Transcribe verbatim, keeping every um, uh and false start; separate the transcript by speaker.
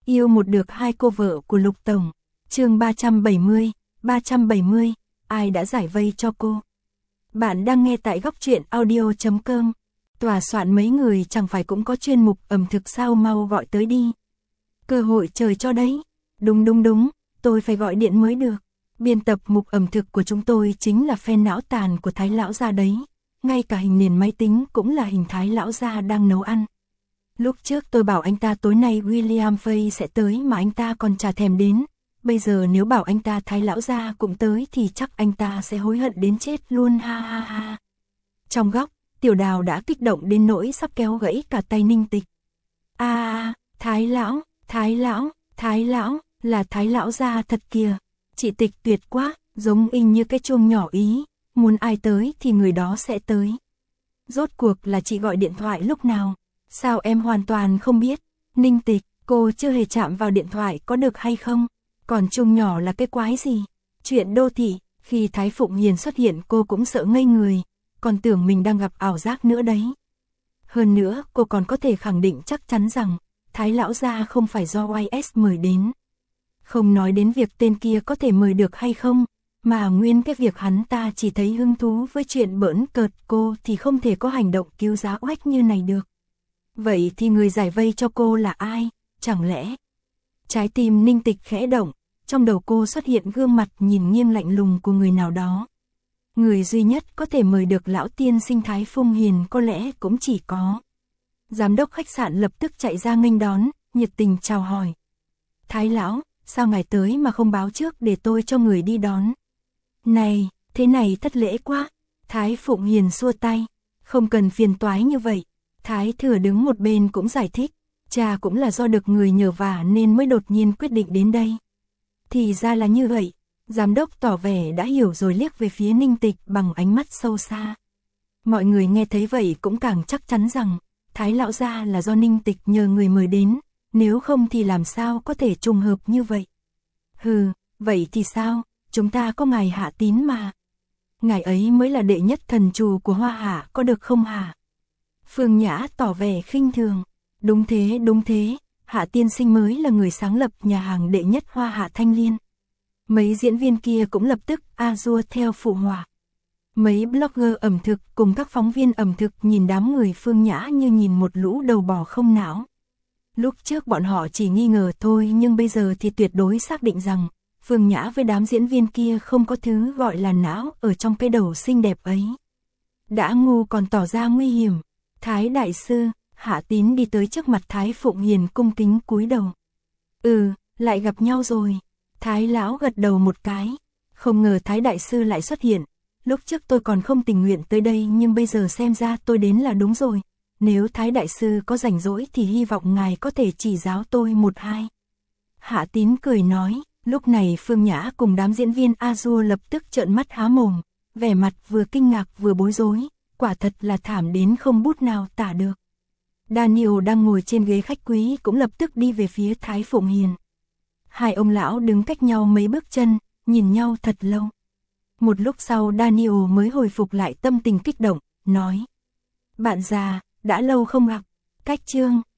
Speaker 1: Yêu một được hai cô vợ của Lục Tổng. Chương ba trăm bảy mươi, ba trăm bảy mươi, ai đã giải vây cho cô? Bạn đang nghe tại góc truyện audio chấm com. Tòa soạn mấy người chẳng phải cũng có chuyên mục ẩm thực sao, mau gọi tới đi. Cơ hội trời cho đấy. Đúng đúng đúng, tôi phải gọi điện mới được. Biên tập mục ẩm thực của chúng tôi chính là fan não tàn của Thái lão gia đấy. Ngay cả hình nền máy tính cũng là hình Thái lão gia đang nấu ăn. Lúc trước tôi bảo anh ta tối nay William Fay sẽ tới mà anh ta còn chả thèm đến. Bây giờ nếu bảo anh ta Thái lão gia cũng tới thì chắc anh ta sẽ hối hận đến chết luôn, ha ha ha. Trong góc, Tiểu Đào đã kích động đến nỗi sắp kéo gãy cả tay Ninh Tịch. A à, Thái lão, Thái lão, Thái lão, là Thái lão gia thật kìa. Chị Tịch tuyệt quá, giống y như cái chuông nhỏ Ý, muốn ai tới thì người đó sẽ tới. Rốt cuộc là chị gọi điện thoại lúc nào? Sao em hoàn toàn không biết? Ninh Tịch, cô chưa hề chạm vào điện thoại có được hay không? Còn chuông nhỏ là cái quái gì? Chuyện đô thị, khi Thái Phụng Hiền xuất hiện cô cũng sợ ngây người, còn tưởng mình đang gặp ảo giác nữa đấy. Hơn nữa, cô còn có thể khẳng định chắc chắn rằng Thái lão gia không phải do i ét mời đến. Không nói đến việc tên kia có thể mời được hay không, mà nguyên cái việc hắn ta chỉ thấy hứng thú với chuyện bỡn cợt cô thì không thể có hành động cứu giá oách như này được. Vậy thì người giải vây cho cô là ai? Chẳng lẽ? Trái tim Ninh Tịch khẽ động, trong đầu cô xuất hiện gương mặt nhìn nghiêng lạnh lùng của người nào đó. Người duy nhất có thể mời được lão tiên sinh Thái Phụng Hiền có lẽ cũng chỉ có. Giám đốc khách sạn lập tức chạy ra nghênh đón, nhiệt tình chào hỏi. Thái lão, sao ngài tới mà không báo trước để tôi cho người đi đón? Này, thế này thất lễ quá. Thái Phụng Hiền xua tay, không cần phiền toái như vậy. Thái thừa đứng một bên cũng giải thích, cha cũng là do được người nhờ vả nên mới đột nhiên quyết định đến đây. Thì ra là như vậy. Giám đốc tỏ vẻ đã hiểu rồi liếc về phía Ninh Tịch bằng ánh mắt sâu xa. Mọi người nghe thấy vậy cũng càng chắc chắn rằng Thái lão gia là do Ninh Tịch nhờ người mời đến, nếu không thì làm sao có thể trùng hợp như vậy. Hừ, vậy thì sao, chúng ta có ngài Hạ Tín mà. Ngài ấy mới là đệ nhất thần trù của Hoa Hạ, có được không hả? Phương Nhã tỏ vẻ khinh thường. Đúng thế, đúng thế, Hạ tiên sinh mới là người sáng lập nhà hàng đệ nhất Hoa Hạ Thanh Liên. Mấy diễn viên kia cũng lập tức a dua theo phụ họa. Mấy blogger ẩm thực cùng các phóng viên ẩm thực nhìn đám người Phương Nhã như nhìn một lũ đầu bò không não. Lúc trước bọn họ chỉ nghi ngờ thôi, nhưng bây giờ thì tuyệt đối xác định rằng Phương Nhã với đám diễn viên kia không có thứ gọi là não ở trong cái đầu xinh đẹp ấy. Đã ngu còn tỏ ra nguy hiểm. Thái đại sư, Hạ Tín đi tới trước mặt Thái Phụng Hiền cung kính cúi đầu. Ừ, lại gặp nhau rồi. Thái lão gật đầu một cái. Không ngờ Thái đại sư lại xuất hiện. Lúc trước tôi còn không tình nguyện tới đây, nhưng bây giờ xem ra tôi đến là đúng rồi. Nếu Thái đại sư có rảnh rỗi thì hy vọng ngài có thể chỉ giáo tôi một hai. Hạ Tín cười nói. Lúc này Phương Nhã cùng đám diễn viên A-dua lập tức trợn mắt há mồm, vẻ mặt vừa kinh ngạc vừa bối rối, quả thật là thảm đến không bút nào tả được. Daniel đang ngồi trên ghế khách quý cũng lập tức đi về phía Thái Phụng Hiền. Hai ông lão đứng cách nhau mấy bước chân, nhìn nhau thật lâu. Một lúc sau Daniel mới hồi phục lại tâm tình kích động, nói. Bạn già, đã lâu không gặp. Cách Trương,